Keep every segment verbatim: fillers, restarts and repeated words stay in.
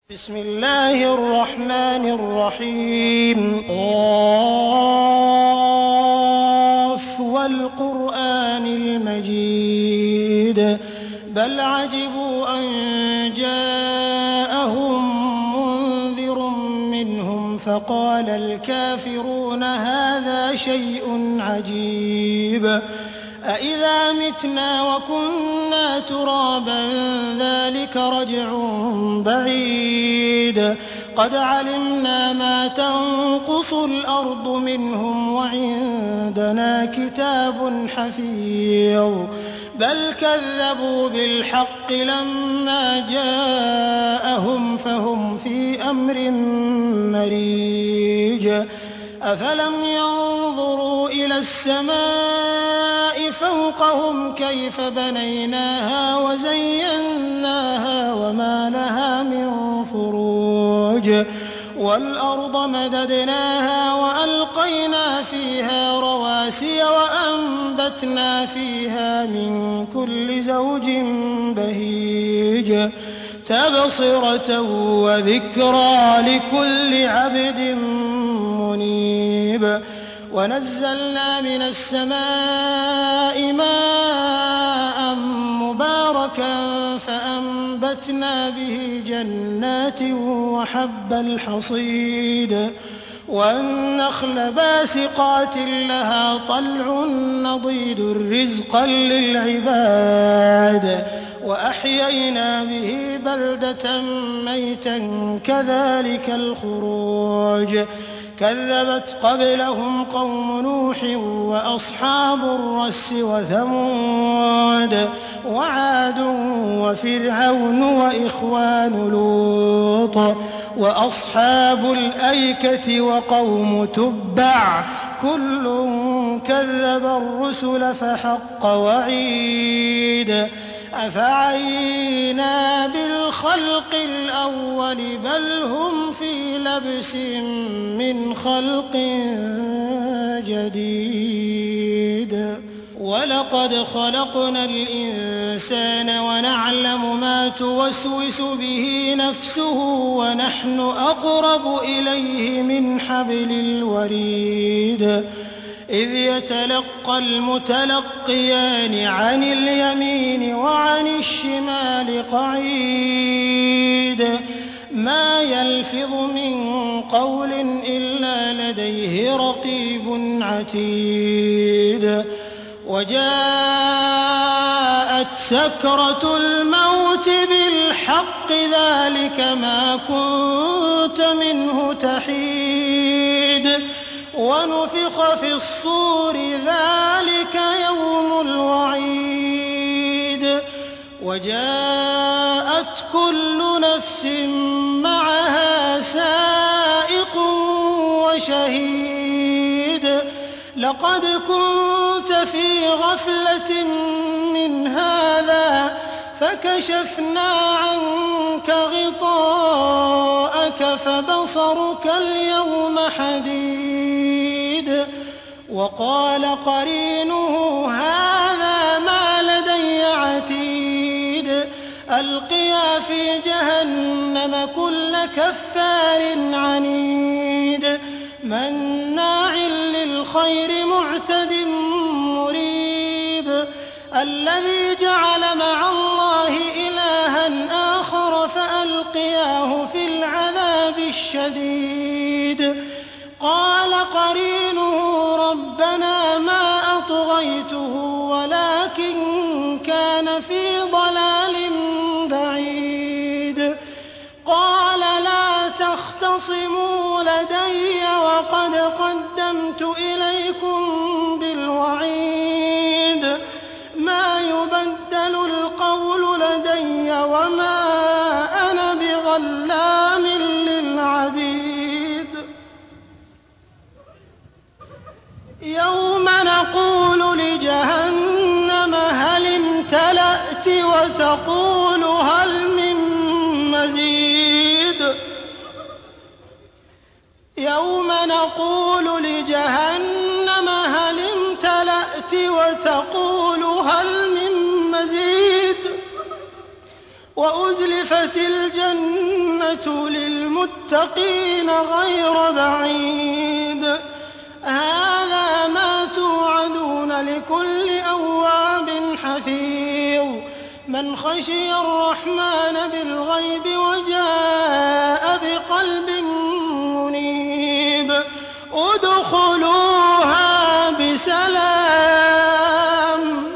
بسم الله الرحمن الرحيم قاف والقرآن المجيد بل عجبوا أن جاءهم منذر منهم فقال الكافرون هذا شيء عجيب أإذا متنا وكنا ترابا ذلك رجع بعيد قد علمنا ما تنقص الأرض منهم وعندنا كتاب حفيظ بل كذبوا بالحق لما جاءهم فهم في أمر مريج أفلم ينظروا إلى السماء فوقهم كيف بنيناها وزيناها وما لها من فروج والأرض مددناها وألقينا فيها رواسي وأنبتنا فيها من كل زوج بهيج تبصرة وذكرى لكل عبد منيب ونزلنا من السماء ماء مباركا فأنبتنا به جنات وحب الحصيد والنخل باسقات لها طلع نضيد رزقا للعباد وأحيينا به بلدة ميتا كذلك الخروج كذبت قبلهم قوم نوح وأصحاب الرس وثمود وعاد وفرعون وإخوان لوط وأصحاب الأيكة وقوم تبع كل كذب الرسل فحق وعيد أفعينا بالخلق الأول بل هم في لبس من خلق جديد ولقد خلقنا الإنسان ونعلم ما توسوس به نفسه ونحن أقرب إليه من حبل الوريد إذ يتلقى المتلقيان عن اليمين وعن الشمال قعيد ما يلفظ من قول إلا لديه رقيب عتيد وجاءت سكرة الموت بالحق ذلك ما كنت منه تحيد ونفخ في الصور ذلك يوم الوعيد وجاءت كل نفس معها سائق وشهيد لقد كنت في غفلة من هذا فكشفنا عنك غطاءك فبصرك اليوم حديد وقال قرينه هذا ما لدي عتيد ألقيا في جهنم كل كفار عنيد مناع للخير معتد مريب الذي جعل مع الله إلها آخر فألقياه في العذاب الشديد قال قرينه ربنا ما أطغيته ولكن كان في ضلال بعيد قال لا تختصموا لدي وقد قدمت إليكم بالوعيد ما يبدل القول لدي وما أنا بظلام للعبيد يوم نقول لجهنم هل امتلأت وتقول هل من مزيد يوم نقول لجهنم هل امتلأت وتقول هل من مزيد وأزلفت الجنة للمتقين غير بعيد هذا ما توعدون لكل أواب حفيظ من خشي الرحمن بالغيب وجاء بقلب منيب ادخلوها بسلام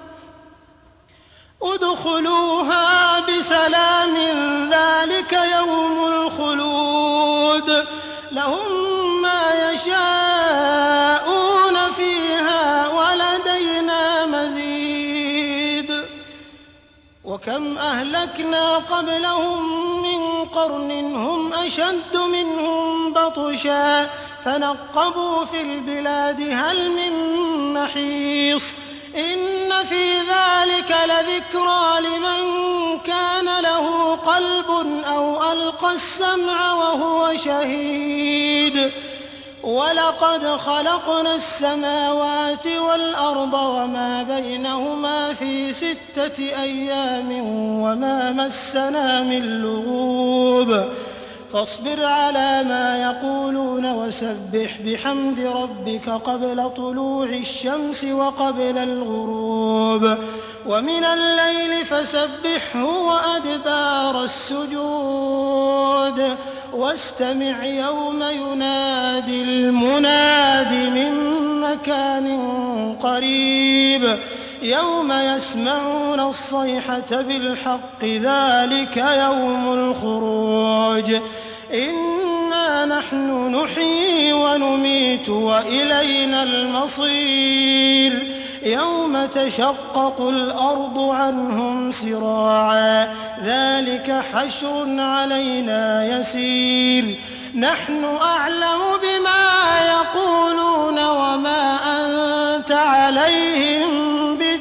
ادخلوها بسلام ذلك يوم الخلود لهم ما يشاءون فيها ولدينا مزيد وكم أهلكنا قبلهم من قرن هم أشد منهم بطشا فنقبوا في البلاد هل من محيص إن في ذلك لذكرى لمن كان له قلب أو ألقى السمع وهو شهيد ولقد خلقنا السماوات والأرض وما بينهما في ستة أيام وما مسنا من لغوب فاصبر على ما يقولون وسبح بحمد ربك قبل طلوع الشمس وقبل الغروب ومن الليل فسبحه وأدبار السجود واستمع يوم ينادي المناد من مكان قريب يوم يسمعون الصيحة بالحق ذلك يوم الخروج إنا نحن نحيي ونميت وإلينا المصير يوم تشقق الأرض عنهم سراعا ذلك حشر علينا يسير نحن أعلم بما يقولون وما أنت عليهم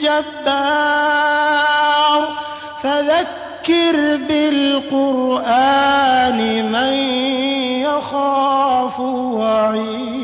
بجبار فذكر بالقرآن من يخاف وعيد